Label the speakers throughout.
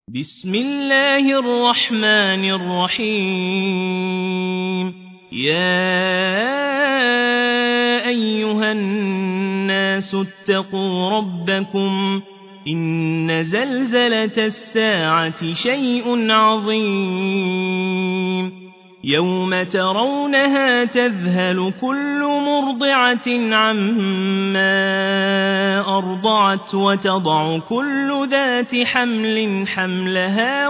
Speaker 1: بسم الله الرحمن الرحيم يا أيها الناس اتقوا ربكم إن زلزلة الساعة شيء عظيم يوم ترونها تذهل كل مرضعة عما أرضعت وتضع كل ذات حمل حملها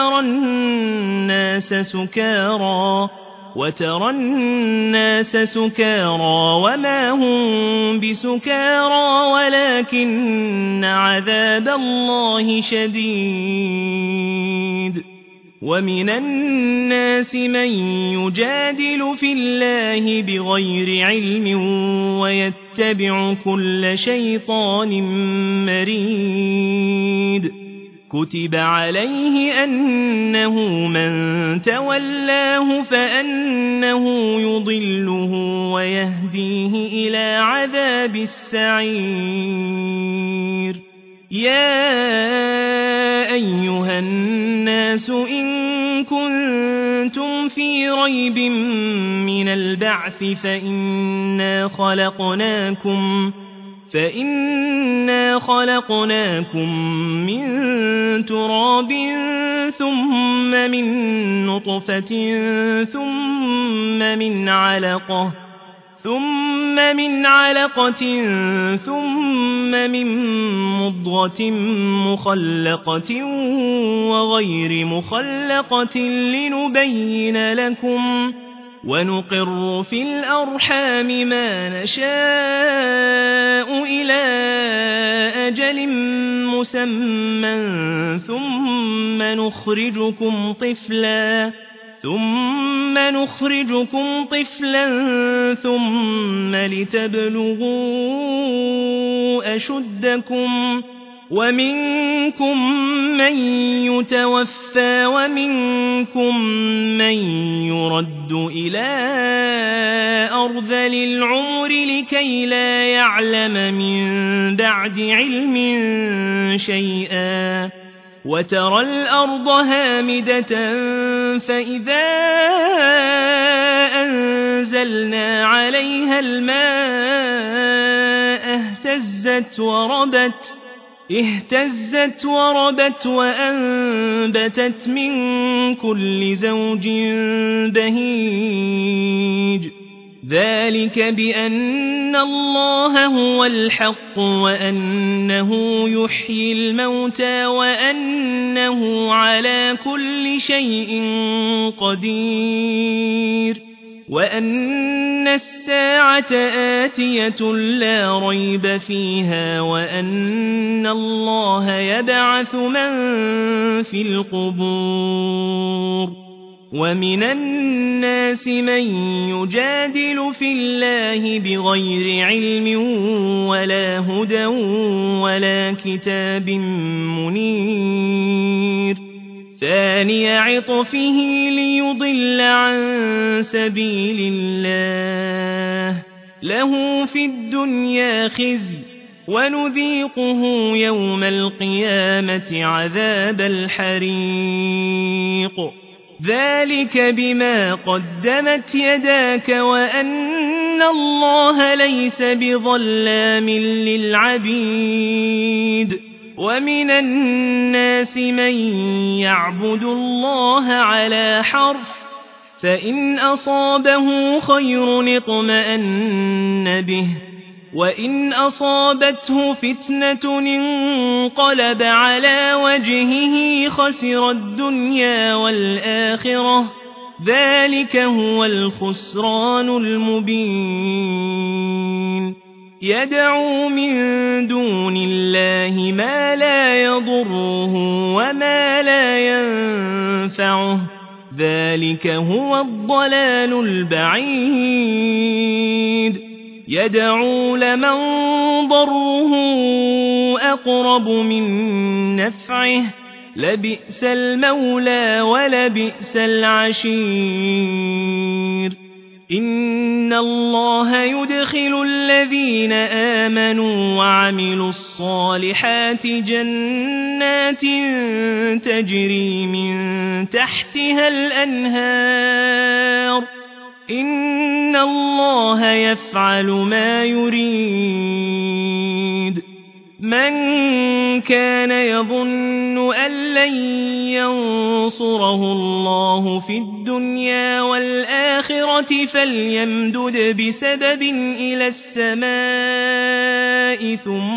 Speaker 1: وترى الناس سكارى وما هم بسكارى ولكن عذاب الله شديد ومن الناس من يجادل في الله بغير علم ويتبع كل شيطان مريد كتب عليه أنه من تولاه فأنه يضله ويهديه إلى عذاب السعير يا أيها الناس إن كنتم في ريب من البعث فإنا خلقناكم من تراب ثم من نطفة ثم من علقة ثم من مضغة مخلقة وغير مخلقة لنبين لكم ونقر في الأرحام ما نشاء إلى أجل مسمى ثم نخرجكم طفلا ثم لتبلغوا أشدكم ومنكم من يتوفى ومنكم من يرد إلى أرذل العمر لكي لا يعلم من بعد علم شيئا وترى الأرض هامدة فإذا أنزلنا عليها الماء اهتزت وربت وأنبتت من كل زوج بهيج ذلك بأن الله هو الحق وأنه يحيي الموتى وأنه على كل شيء قدير وأن الساعة آتية لا ريب فيها وأن الله يبعث من في القبور ومن الناس من يجادل في الله بغير علم ولا هدى ولا كتاب منير ثاني عطفه ليضل عن سبيل الله له في الدنيا خزي ونذيقه يوم القيامة عذاب الحريق ذلك بما قدمت يداك وأن الله ليس بظلام للعبيد ومن الناس من يعبد الله على حرف فإن أصابه خير اطمأن به وإن أصابته فتنة انقلب على وجهه خسر الدنيا والآخرة ذلك هو الخسران المبين يدعو من دون الله ما لا يضره وما لا ينفعه ذلك هو الضلال البعيد يدعو لمن ضره أقرب من نفعه لبئس المولى ولبئس العشير إن الله يدخل الذين آمنوا وعملوا الصالحات جنات تجري من تحتها الأنهار إن الله يفعل ما يريد من كان يظن أن لن ينصره الله في الدنيا والآخرة فليمدد بسبب إلى السماء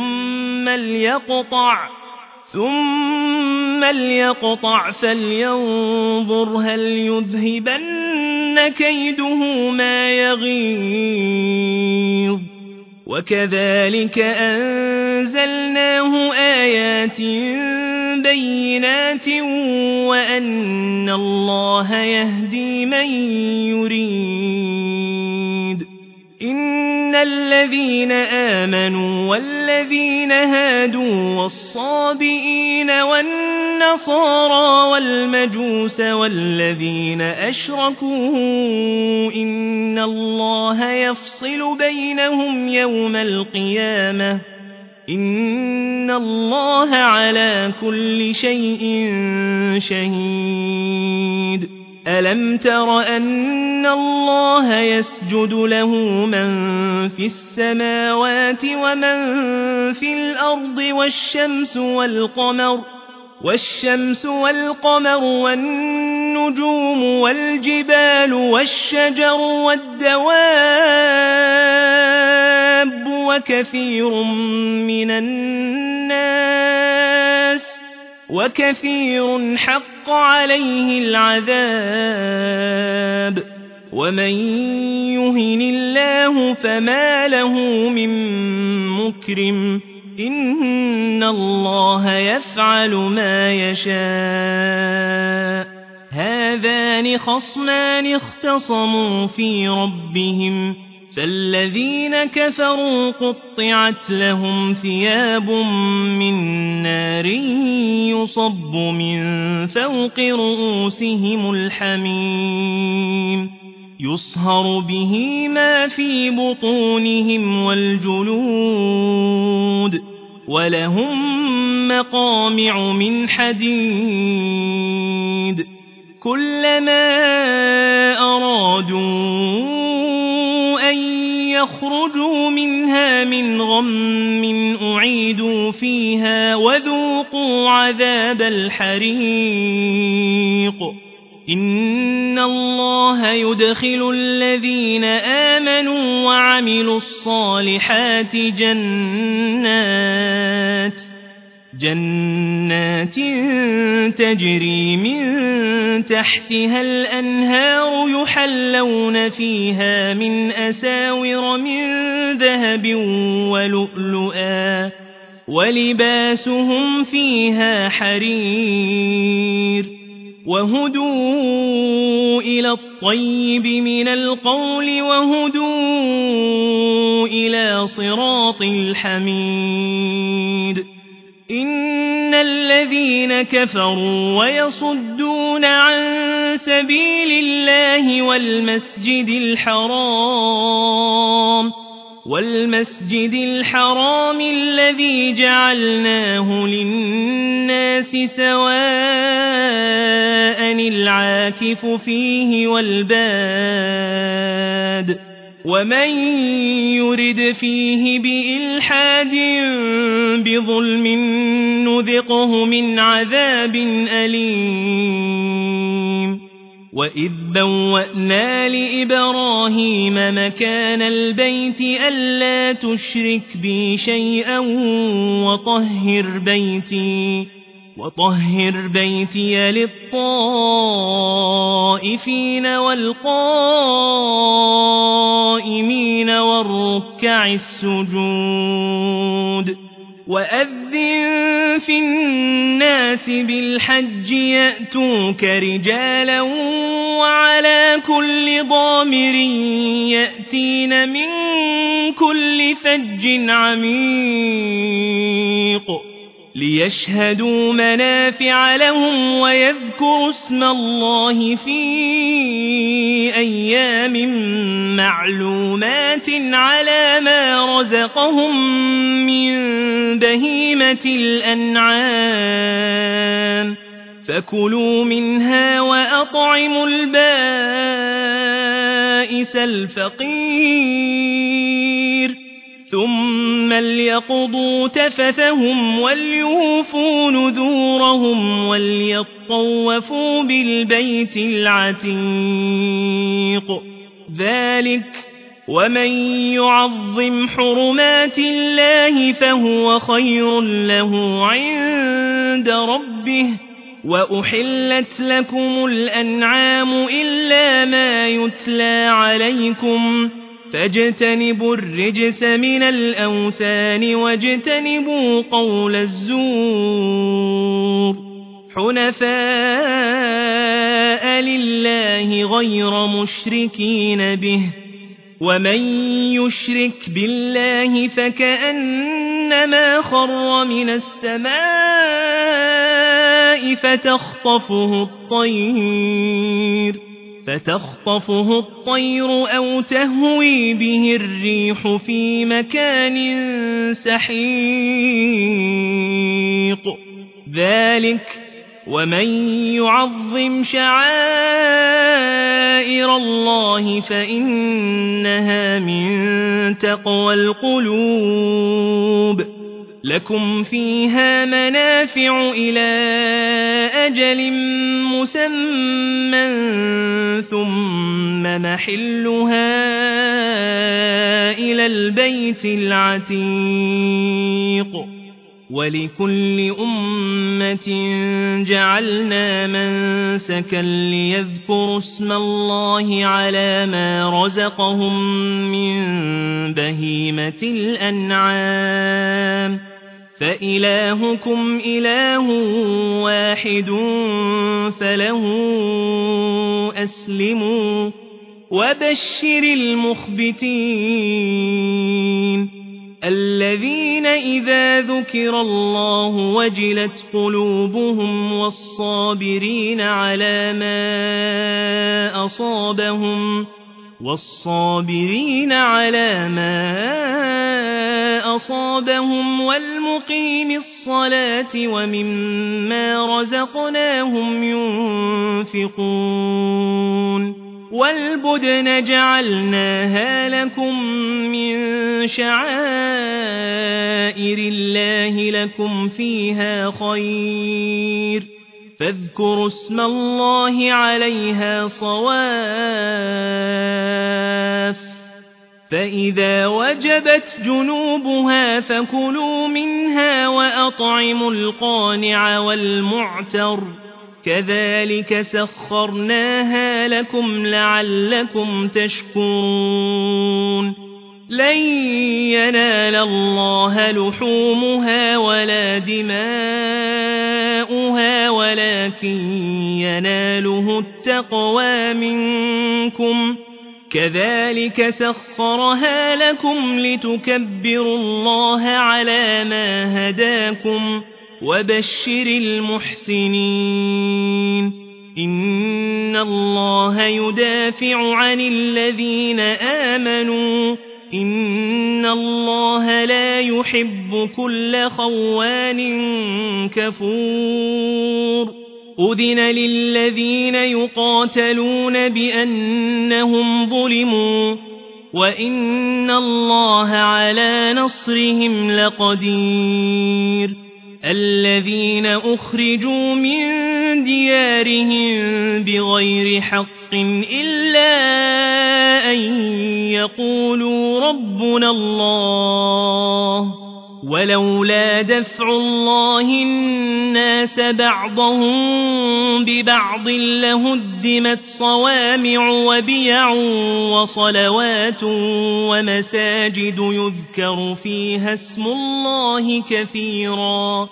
Speaker 1: ثم ليقطع فلينظر هل يذهبن كيده ما يغيظ وكذلك أنزلناه آيات بينات وأن الله يهدي من يريد إن الذين آمنوا والذين هادوا والصابئين والنصارى والمجوس والذين أشركوا إن الله يفصل بينهم يوم القيامة إن الله على كل شيء شهيد ألم تر أن الله يسجد له من في السماوات ومن في الأرض والشمس والقمر والنجوم والجبال والشجر والدواب وكثير حق عليه العذاب ومن يهن الله فما له من مكرم إن الله يفعل ما يشاء هذان خصمان اختصموا في ربهم فالذين كفروا قطعت لهم ثياب من نار يصب من فوق رؤوسهم الحميم يصهر به ما في بطونهم والجلود ولهم مقامع من حديد كلما أرادوا أن يخرجوا منها من غم أعيدوا فيها وذوقوا عذاب الحريق إن الله يدخل الذين آمنوا وعملوا الصالحات جنات تجري من تحتها الأنهار يحلون فيها من أساور من ذهب ولؤلؤا ولباسهم فيها حرير وهدوا إلى الطيب من القول وهدوا إلى صراط الحميد إن الذين كفروا ويصدون عن سبيل الله والمسجد الحرام الذي جعلناه للناس سواء العاكف فيه والباد ومن يرد فيه بإلحاد بظلم نذقه من عذاب أليم وإذ بوأنا لإبراهيم مكان البيت ألا تشرك بي شيئا وطهر بيتي للطائفين والقائمين والركع السجود وأذن في الناس بالحج يأتوك رجالا وعلى كل ضامر يأتين من كل فج عميق ليشهدوا منافع لهم ويذكروا اسم الله في أيام معلومات على ما رزقهم من بهيمة الأنعام فكلوا منها وأطعموا البائس الفقير ثم ليقضوا تفثهم وليوفوا نذورهم وليطوفوا بالبيت العتيق ذلك ومن يعظم حرمات الله فهو خير له عند ربه وأحلت لكم الأنعام إلا ما يتلى عليكم فاجتنبوا الرجس من الأوثان واجتنبوا قول الزور حنفاء لله غير مشركين به ومن يشرك بالله فكأنما خر من السماء فتخطفه الطير أو تهوي به الريح في مكان سحيق ذلك ومن يعظم شعائر الله فإنها من تقوى القلوب لكم فيها منافع إلى أجل مسمى ثم محلها إلى البيت العتيق ولكل أمة جعلنا منسكا ليذكروا اسم الله على ما رزقهم من بهيمة الأنعام فإلهكم إله واحد فله أسلموا وبشر المخبتين الذين إذا ذكر الله وجلت قلوبهم والصابرين على ما أصابهم والمقيم الصلاة ومما رزقناهم ينفقون والبدن جعلناها لكم من شعائر الله لكم فيها خير فاذكروا اسم الله عليها صواف فإذا وجبت جنوبها فكلوا منها وأطعموا القانع والمعتر كذلك سخرناها لكم لعلكم تشكرون لن ينال الله لحومها ولا دماؤها ولكن يناله التقوى منكم كذلك سخرها لكم لتكبروا الله على ما هداكم وبشر المحسنين إن الله يدافع عن الذين آمنوا إن الله لا يحب كل خوان كفور أذن للذين يقاتلون بأنهم ظلموا وإن الله على نصرهم لقدير الذين أخرجوا من ديارهم بغير حق إلا أن يقولوا ربنا الله ولولا دفع الله الناس بعضهم ببعض لهدمت صوامع وبيع وصلوات ومساجد يذكر فيها اسم الله كثيرا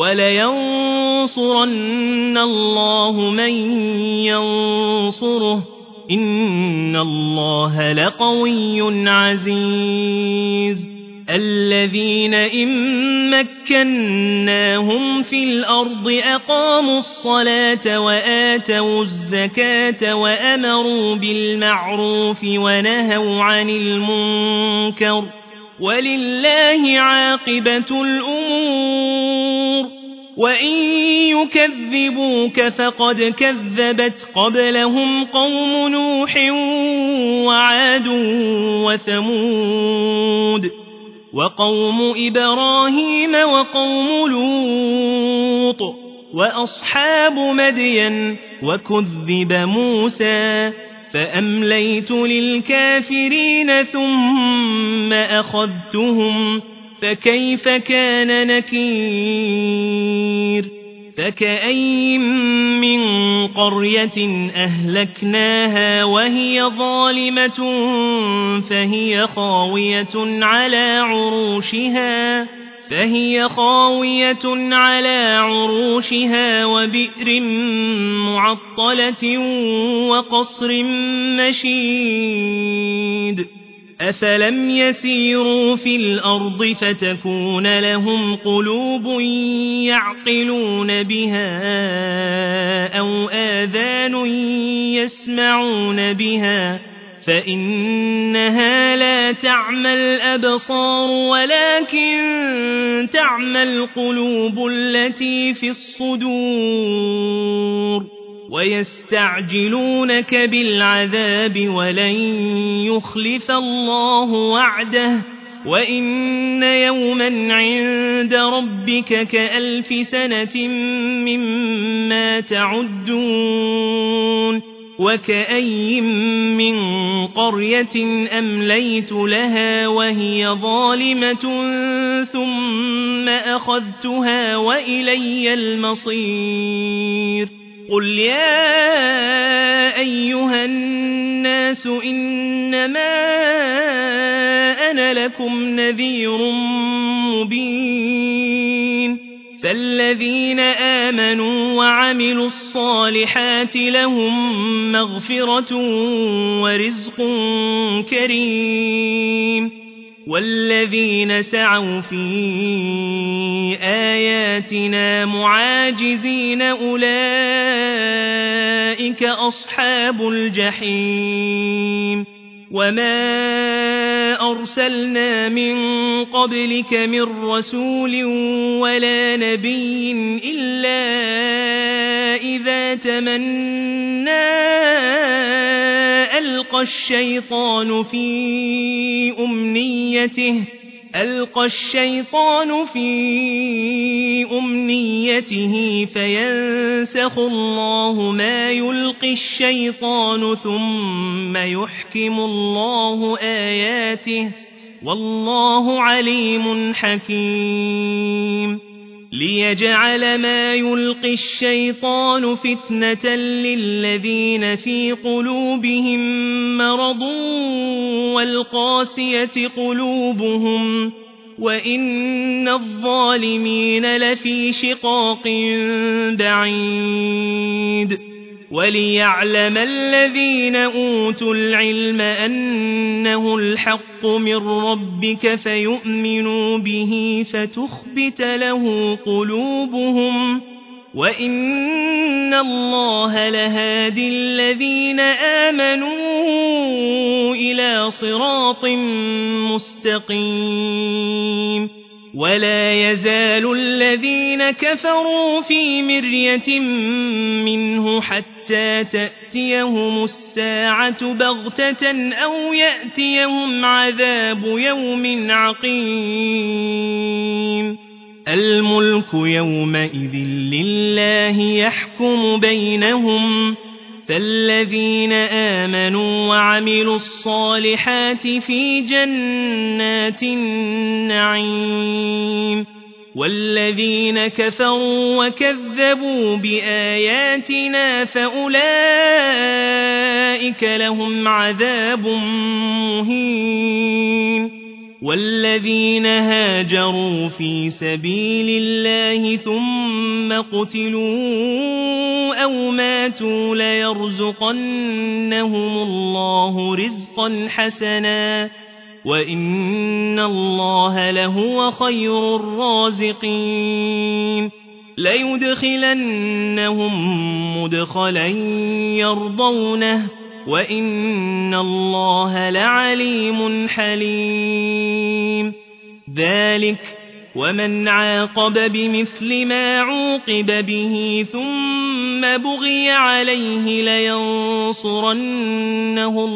Speaker 1: ولينصرن الله من ينصره إن الله لقوي عزيز الذين إن مكناهم في الأرض أقاموا الصلاة وآتوا الزكاة وأمروا بالمعروف ونهوا عن المنكر ولله عاقبة الأمور وإن يكذبوك فقد كذبت قبلهم قوم نوح وعاد وثمود وقوم إبراهيم وقوم لوط وأصحاب مدين وكذب موسى فأمليت للكافرين ثم أخذتهم فكيف كان نكير فكأين من قرية أهلكناها وهي ظالمة فهي خاوية على عروشها وبئر معطلة وقصر مشيد أفلم يسيروا في الأرض فتكون لهم قلوب يعقلون بها أو آذان يسمعون بها فإنها لا تعمى الأبصار ولكن تعمى القلوب التي في الصدور ويستعجلونك بالعذاب ولن يخلف الله وعده وإن يوما عند ربك كألف سنة مما تعدون وكأي من قرية أمليت لها وهي ظالمة ثم أخذتها وإلي المصير قل يا أيها الناس إنما أنا لكم نذير مبين فالذين آمنوا وعملوا الصالحات لهم مغفرة ورزق كريم والذين سعوا في آياتنا معاجزين أولئك أصحاب الجحيم وما أرسلنا من قبلك من رسول ولا نبي إلا إذا تمنى ألقى الشيطان في أمنيته فينسخ الله ما يلقي الشيطان ثم يحكم الله آياته والله عليم حكيم ليجعل ما يلقي الشيطان فتنة للذين في قلوبهم مرض والقاسية قلوبهم وإن الظالمين لفي شقاق بعيد وليعلم الذين أوتوا العلم أنه الحق من ربك فيؤمنوا به فتخبت له قلوبهم وإن الله لهادي الذين آمنوا إلى صراط مستقيم ولا يزال الذين كفروا في مرية منه حتى تأتيهم الساعة بغتة أو يأتيهم عذاب يوم عقيم الملك يومئذ لله يحكم بينهم فالذين آمنوا وعملوا الصالحات في جنات النعيم والذين كفروا وكذبوا بآياتنا فأولئك لهم عذاب مهين والذين هاجروا في سبيل الله ثم قتلوا أو ماتوا ليرزقنهم الله رزقا حسنا وإن الله لهو خير الرازقين ليدخلنهم مدخلا يرضونه وإن الله لعليم حليم ذلك ومن عاقب بمثل ما عوقب به ثم بغي عليه لينصرنه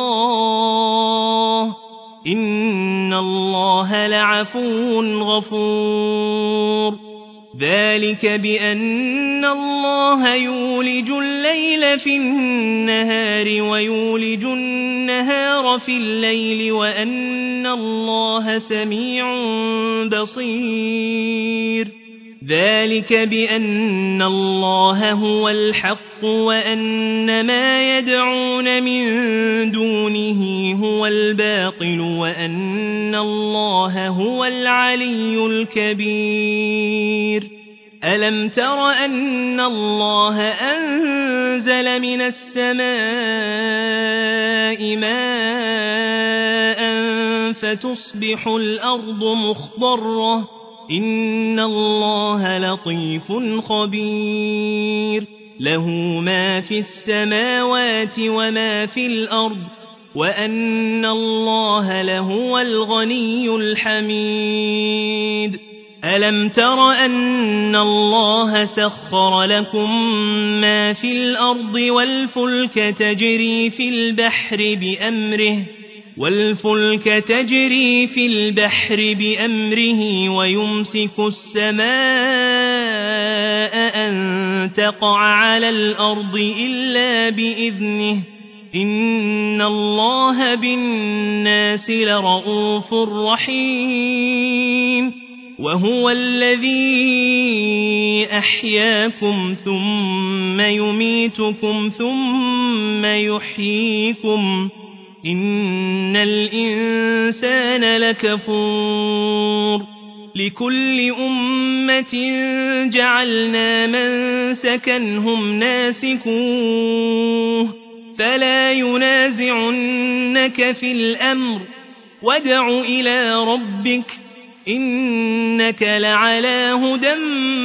Speaker 1: الله إن الله لعفو غفور ذلك بأن الله يولج الليل في النهار ويولج النهار في الليل وأن الله سميع بصير ذلك بأن الله هو الحق وأن ما يدعون من دونه هو الباطل وأن الله هو العلي الكبير ألم تر أن الله أنزل من السماء ماء فتصبح الأرض مخضرة إن الله لطيف خبير له ما في السماوات وما في الأرض وأن الله لهو الغني الحميد ألم تر أن الله سخر لكم ما في الأرض والفلك تجري في البحر بأمره ويمسك السماء أن تقع على الأرض إلا بإذنه إن الله بالناس لرءوف رحيم وهو الذي أحياكم ثم يميتكم ثم يحييكم إن الإنسان لكفور لكل أمة جعلنا منسكا هم ناسكوه فلا ينازعنك في الأمر وادع إلى ربك إنك لعلى هدى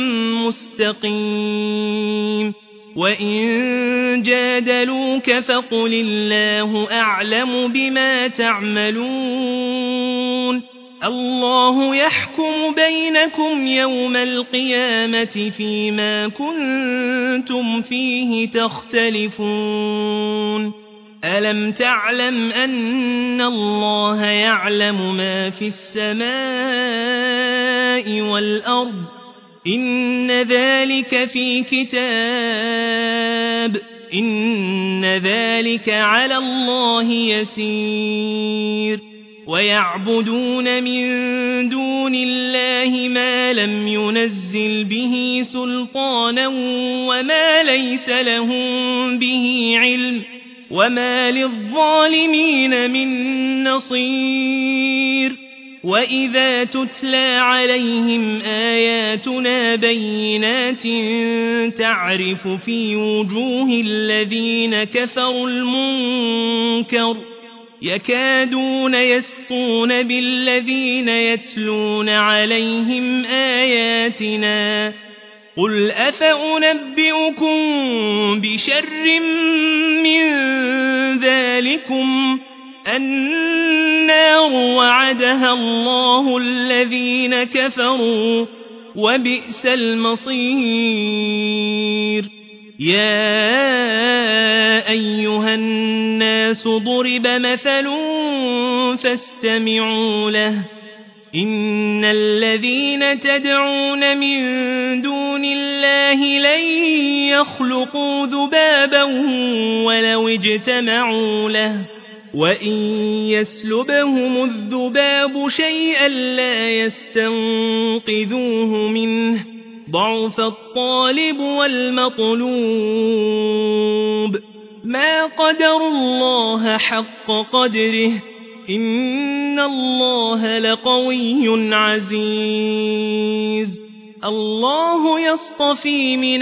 Speaker 1: مستقيم وإن جادلوك فقل الله أعلم بما تعملون الله يحكم بينكم يوم القيامة فيما كنتم فيه تختلفون ألم تعلم أن الله يعلم ما في السماء والأرض إن ذلك في كتاب إن ذلك على الله يسير ويعبدون من دون الله ما لم ينزل به سلطانا وما ليس لهم به علم وما للظالمين من نصير وإذا تتلى عليهم آياتنا بينات تعرف في وجوه الذين كفروا المنكر يكادون يسطون بالذين يتلون عليهم آياتنا قل أفأنبئكم بشر من ذلكم النار وعدها الله الذين كفروا وبئس المصير يا أيها الناس ضرب مثل فاستمعوا له إن الذين تدعون من دون الله لن يخلقوا ذبابا ولو اجتمعوا له وإن يسلبهم الذباب شيئا لا يستنقذوه منه ضعف الطالب والمطلوب ما قدروا الله حق قدره إن الله لقوي عزيز الله يصطفي من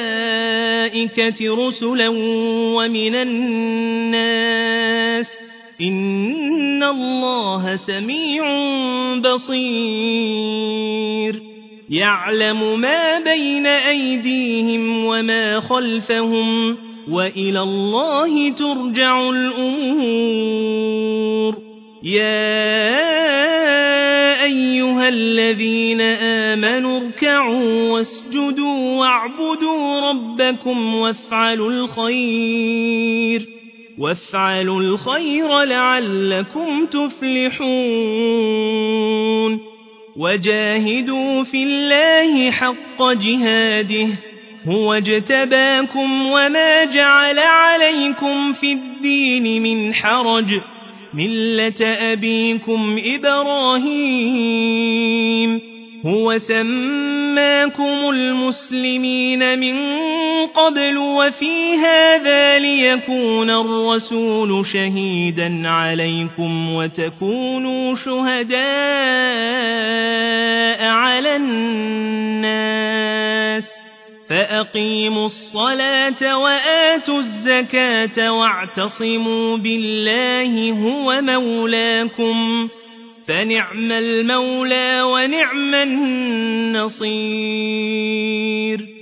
Speaker 1: الملائكة رسلا ومن الناس إن الله سميع بصير يعلم ما بين أيديهم وما خلفهم وإلى الله ترجع الأمور يا أيها الذين آمنوا اركعوا واسجدوا واعبدوا ربكم وافعلوا الخير لعلكم تفلحون وجاهدوا في الله حق جهاده هو اجتباكم وما جعل عليكم في الدين من حرج ملة أبيكم إبراهيم هو سماكم المسلمين من قبل وفي هذا ليكون الرسول شهيدا عليكم وتكونوا شهداء على الناس فأقيموا الصلاة وآتوا الزكاة واعتصموا بالله هو مولاكم فنعم المولى ونعم النصير